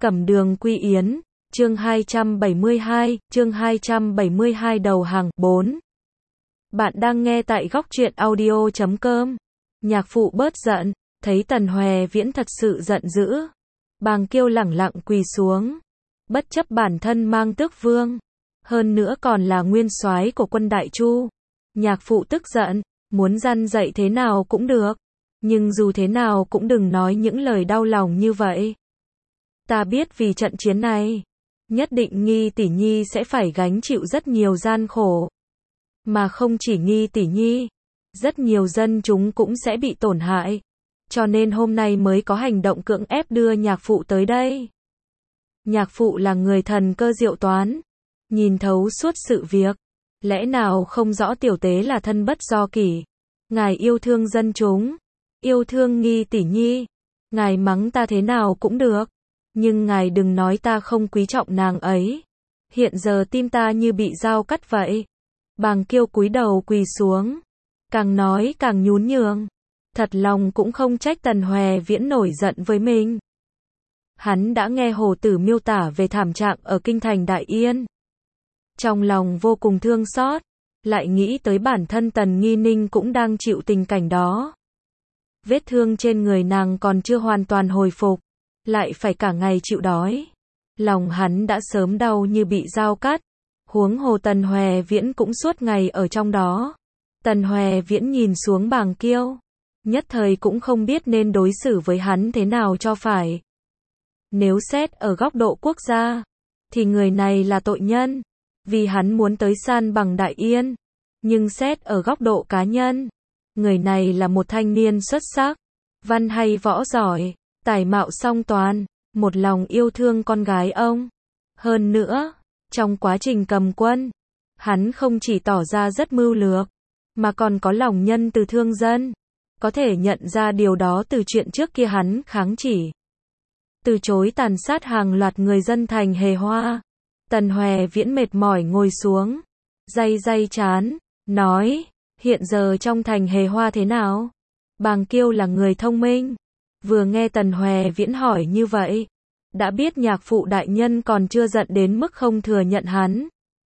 Cẩm Đường Quy Yến, chương 272 đầu hàng, 4. Bạn đang nghe tại góc truyện audio.com. Nhạc phụ bớt giận, thấy Tần Hòe Viễn thật sự giận dữ. Bàng Kiêu lẳng lặng quỳ xuống. Bất chấp bản thân mang tước vương, hơn nữa còn là nguyên soái của quân Đại Chu. Nhạc phụ tức giận, muốn răn dạy thế nào cũng được. Nhưng dù thế nào cũng đừng nói những lời đau lòng như vậy. Ta biết vì trận chiến này, nhất định Nghi tỷ nhi sẽ phải gánh chịu rất nhiều gian khổ. Mà không chỉ Nghi tỷ nhi, rất nhiều dân chúng cũng sẽ bị tổn hại. Cho nên hôm nay mới có hành động cưỡng ép đưa nhạc phụ tới đây. Nhạc phụ là người thần cơ diệu toán, nhìn thấu suốt sự việc. Lẽ nào không rõ tiểu tế là thân bất do kỷ. Ngài yêu thương dân chúng, yêu thương Nghi tỷ nhi. Ngài mắng ta thế nào cũng được. Nhưng ngài đừng nói ta không quý trọng nàng ấy. Hiện giờ tim ta như bị dao cắt vậy. Bàng Kiêu cúi đầu quỳ xuống. Càng nói càng nhún nhường. Thật lòng cũng không trách Tần Hòe Viễn nổi giận với mình. Hắn đã nghe Hồ Tử miêu tả về thảm trạng ở kinh thành Đại Yên. Trong lòng vô cùng thương xót. Lại nghĩ tới bản thân Tần Nghi Ninh cũng đang chịu tình cảnh đó. Vết thương trên người nàng còn chưa hoàn toàn hồi phục. Lại phải cả ngày chịu đói. Lòng hắn đã sớm đau như bị dao cắt. Huống hồ Tần Hòe Viễn cũng suốt ngày ở trong đó. Tần Hòe Viễn nhìn xuống Bàng Kiêu. Nhất thời cũng không biết nên đối xử với hắn thế nào cho phải. Nếu xét ở góc độ quốc gia, thì người này là tội nhân. Vì hắn muốn tới san bằng Đại Yên. Nhưng xét ở góc độ cá nhân, người này là một thanh niên xuất sắc. Văn hay võ giỏi. Tài mạo song toàn, một lòng yêu thương con gái ông. Hơn nữa, trong quá trình cầm quân, hắn không chỉ tỏ ra rất mưu lược, mà còn có lòng nhân từ thương dân. Có thể nhận ra điều đó từ chuyện trước kia hắn kháng chỉ. Từ chối tàn sát hàng loạt người dân thành Hề Hoa. Tần Hòe Viễn mệt mỏi ngồi xuống, day trán, nói, hiện giờ trong thành Hề Hoa thế nào? Bàng Kiêu là người thông minh. Vừa nghe Tần Hòe Viễn hỏi như vậy, đã biết nhạc phụ đại nhân còn chưa giận đến mức không thừa nhận hắn.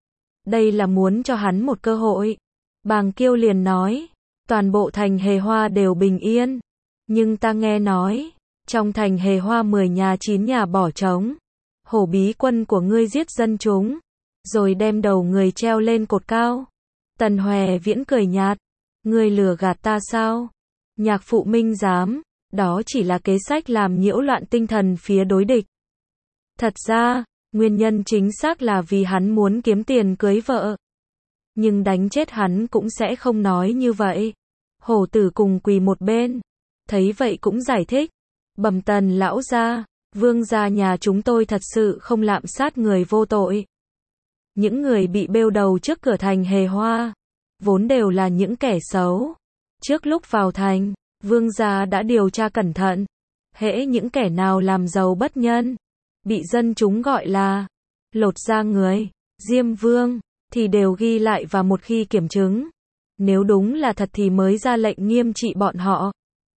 Đây là muốn cho hắn một cơ hội. Bàng Kiêu liền nói, toàn bộ thành Hề Hoa đều bình yên. Nhưng ta nghe nói, trong thành Hề Hoa 10 nhà 9 nhà bỏ trống. Hổ bí quân của ngươi giết dân chúng, rồi đem đầu người treo lên cột cao. Tần Hòe Viễn cười nhạt, ngươi lừa gạt ta sao? Nhạc phụ minh giám. Đó chỉ là kế sách làm nhiễu loạn tinh thần phía đối địch. Thật ra, nguyên nhân chính xác là vì hắn muốn kiếm tiền cưới vợ. Nhưng đánh chết hắn cũng sẽ không nói như vậy. Hổ Tử cùng quỳ một bên. Thấy vậy cũng giải thích. Bẩm Tần lão gia, vương gia nhà chúng tôi thật sự không lạm sát người vô tội. Những người bị bêu đầu trước cửa thành Hề Hoa, vốn đều là những kẻ xấu. Trước lúc vào thành, vương gia đã điều tra cẩn thận. Hễ những kẻ nào làm giàu bất nhân, bị dân chúng gọi là lột da người, diêm vương, thì đều ghi lại và một khi kiểm chứng. Nếu đúng là thật thì mới ra lệnh nghiêm trị bọn họ.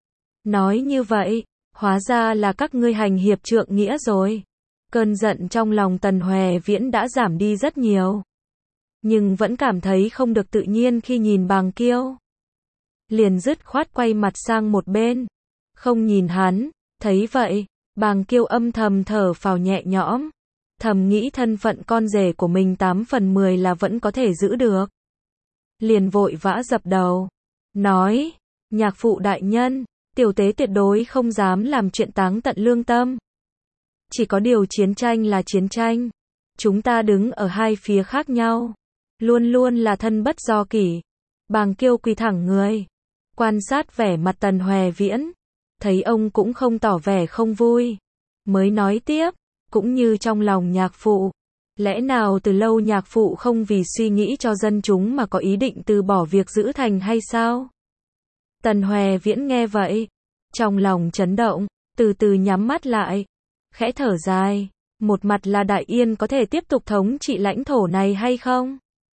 Nói như vậy, hóa ra là các ngươi hành hiệp trượng nghĩa rồi. Cơn giận trong lòng Tần Hòe Viễn đã giảm đi rất nhiều. Nhưng vẫn cảm thấy không được tự nhiên khi nhìn Bàng Kiêu. Liền dứt khoát quay mặt sang một bên, không nhìn hắn. Thấy vậy, Bàng Kiêu âm thầm thở phào nhẹ nhõm, thầm nghĩ thân phận con rể của mình 8 phần 10 là vẫn có thể giữ được. Liền vội vã dập đầu, nói, nhạc phụ đại nhân, tiểu tế tuyệt đối không dám làm chuyện táng tận lương tâm. Chỉ có điều chiến tranh là chiến tranh, chúng ta đứng ở hai phía khác nhau, luôn luôn là thân bất do kỷ. Bàng Kiêu quỳ thẳng người, quan sát vẻ mặt Tần Hòe Viễn, thấy ông cũng không tỏ vẻ không vui, mới nói tiếp, cũng như trong lòng nhạc phụ, lẽ nào từ lâu nhạc phụ không vì suy nghĩ cho dân chúng mà có ý định từ bỏ việc giữ thành hay sao? Tần Hòe Viễn nghe vậy, trong lòng chấn động, từ từ nhắm mắt lại, khẽ thở dài, một mặt là Đại Yên có thể tiếp tục thống trị lãnh thổ này hay không?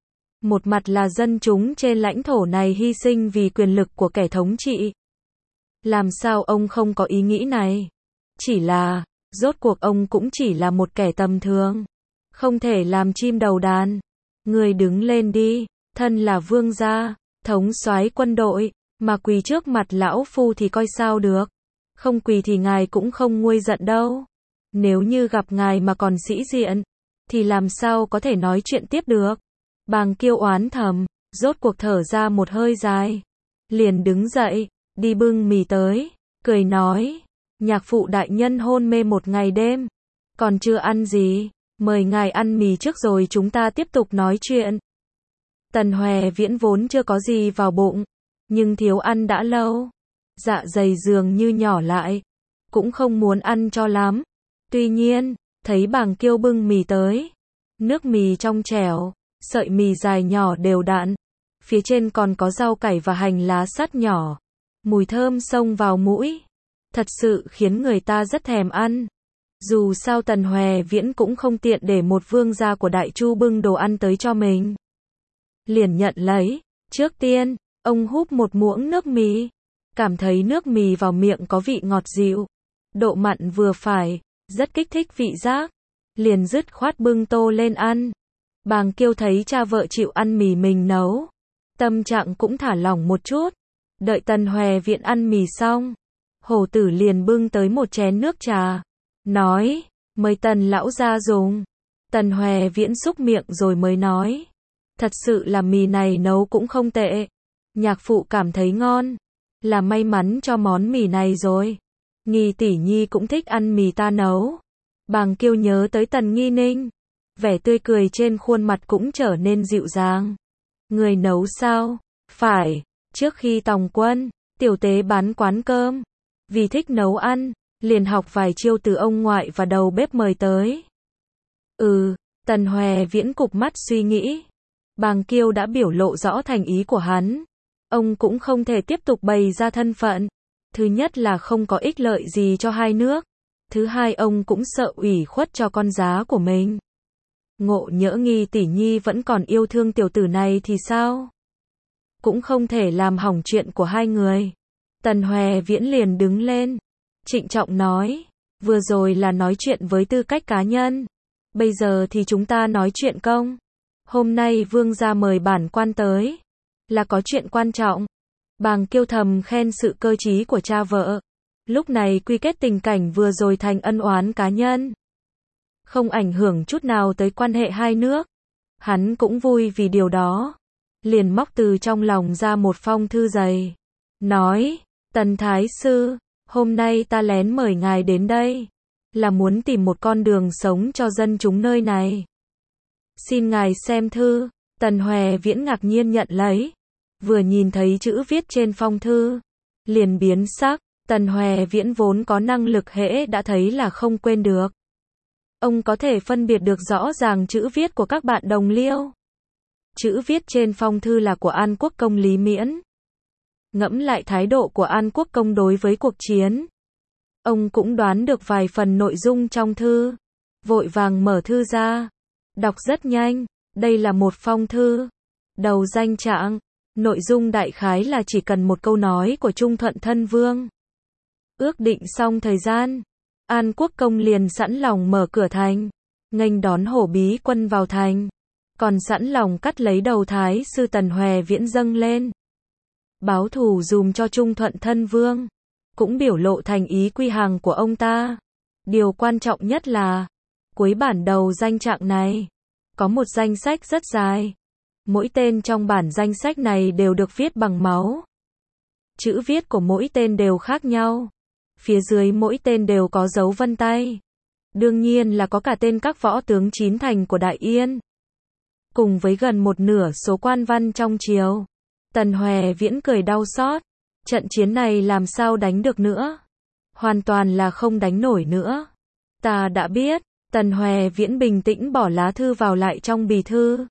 Một mặt là dân chúng trên lãnh thổ này hy sinh vì quyền lực của kẻ thống trị. Làm sao ông không có ý nghĩ này? Chỉ là, Rốt cuộc ông cũng chỉ là một kẻ tầm thường, không thể làm chim đầu đàn. Người đứng lên đi, thân là vương gia, thống soái quân đội, mà quỳ trước mặt lão phu thì coi sao được. Không quỳ thì ngài cũng không nguôi giận đâu. Nếu như gặp ngài mà còn sĩ diện, thì làm sao có thể nói chuyện tiếp được. Bàng Kiêu oán thầm, rốt cuộc thở ra một hơi dài. Liền đứng dậy, đi bưng mì tới, cười nói, nhạc phụ đại nhân hôn mê một ngày đêm, còn chưa ăn gì, mời ngài ăn mì trước rồi chúng ta tiếp tục nói chuyện. Tần Hoè Viễn vốn chưa có gì vào bụng, nhưng thiếu ăn đã lâu, dạ dày dường như nhỏ lại, cũng không muốn ăn cho lắm. Tuy nhiên, thấy Bàng Kiêu bưng mì tới, nước mì trong trẻo, sợi mì dài nhỏ đều đặn, phía trên còn có rau cải và hành lá sắt nhỏ, mùi thơm xông vào mũi, thật sự khiến người ta rất thèm ăn. Dù sao Tần Hoè Viễn cũng không tiện để một vương gia của Đại Chu bưng đồ ăn tới cho mình. Liền nhận lấy, trước tiên, ông húp một muỗng nước mì, cảm thấy nước mì vào miệng có vị ngọt dịu, độ mặn vừa phải, rất kích thích vị giác, liền dứt khoát bưng tô lên ăn. Bàng Kiêu thấy cha vợ chịu ăn mì mình nấu, tâm trạng cũng thả lỏng một chút. Đợi Tần Hoè Viễn ăn mì xong, hổ tử liền bưng tới một chén nước trà, nói, mời Tần lão gia dùng. Tần Hoè Viễn xúc miệng rồi mới nói, thật sự là mì này nấu cũng không tệ, nhạc phụ cảm thấy ngon, là may mắn cho món mì này rồi. Nghi tỷ nhi cũng thích ăn mì ta nấu. Bàng Kiêu nhớ tới Tần Nghi Ninh, vẻ tươi cười trên khuôn mặt cũng trở nên dịu dàng. Người nấu sao? Phải, trước khi tòng quân, tiểu tế bán quán cơm, vì thích nấu ăn, liền học vài chiêu từ ông ngoại và đầu bếp mời tới. Tần Hoè Viễn cụp mắt suy nghĩ. Bàng Kiêu đã biểu lộ rõ thành ý của hắn. Ông cũng không thể tiếp tục bày ra thân phận. Thứ nhất là không có ích lợi gì cho hai nước. Thứ hai ông cũng sợ ủy khuất cho con giá của mình. Ngộ nhỡ Nghi tỷ nhi vẫn còn yêu thương tiểu tử này thì sao? Cũng không thể làm hỏng chuyện của hai người. Tần Hoè Viễn liền đứng lên, trịnh trọng nói, vừa rồi là nói chuyện với tư cách cá nhân, bây giờ thì chúng ta nói chuyện công. Hôm nay vương gia mời bản quan tới, là có chuyện quan trọng. Bàng Kiêu thầm khen sự cơ trí của cha vợ, lúc này quy kết tình cảnh vừa rồi thành ân oán cá nhân, không ảnh hưởng chút nào tới quan hệ hai nước. Hắn cũng vui vì điều đó, liền móc từ trong lòng ra một phong thư dày, nói, Tần Thái Sư, hôm nay ta lén mời ngài đến đây, là muốn tìm một con đường sống cho dân chúng nơi này. Xin ngài xem thư. Tần Hoè Viễn ngạc nhiên nhận lấy, vừa nhìn thấy chữ viết trên phong thư, liền biến sắc. Tần Hoè Viễn vốn có năng lực hễ đã thấy là không quên được. Ông có thể phân biệt được rõ ràng chữ viết của các bạn đồng liêu. Chữ viết trên phong thư là của An Quốc công Lý Miễn. Ngẫm lại thái độ của An Quốc công đối với cuộc chiến, ông cũng đoán được vài phần nội dung trong thư, vội vàng mở thư ra, đọc rất nhanh. Đây là một phong thư, đầu danh trạng, nội dung đại khái là chỉ cần một câu nói của Trung Thuận Thân Vương. Ước định xong thời gian, An Quốc công liền sẵn lòng mở cửa thành, nghênh đón Hổ Bí quân vào thành, còn sẵn lòng cắt lấy đầu Thái sư Tần Hoè Viễn dâng lên, báo thù dùm cho Trung Thuận Thân Vương, cũng biểu lộ thành ý quy hàng của ông ta. Điều quan trọng nhất là, cuối bản đầu danh trạng này, có một danh sách rất dài. Mỗi tên trong bản danh sách này đều được viết bằng máu. Chữ viết của mỗi tên đều khác nhau. Phía dưới mỗi tên đều có dấu vân tay. Đương nhiên là có cả tên các võ tướng chín thành của Đại Yên, cùng với gần một nửa số quan văn trong triều. Tần Hoè Viễn cười đau xót. Trận chiến này làm sao đánh được nữa? Hoàn toàn là không đánh nổi nữa. Ta đã biết. Tần Hoè Viễn bình tĩnh bỏ lá thư vào lại trong bì thư.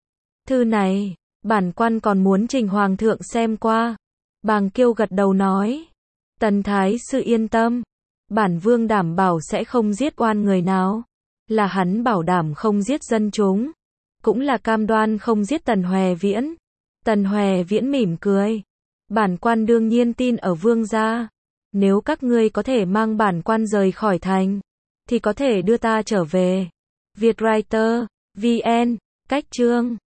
Thư này, bản quan còn muốn trình hoàng thượng xem qua. Bàng Kiêu gật đầu nói, Tần Thái sư yên tâm, bản vương đảm bảo sẽ không giết oan người nào. Là hắn bảo đảm không giết dân chúng, cũng là cam đoan không giết Tần Hoè Viễn. Tần Hoè Viễn mỉm cười, bản quan đương nhiên tin ở vương gia. Nếu các ngươi có thể mang bản quan rời khỏi thành, thì có thể đưa ta trở về. Vietwriter, VN, cách chương.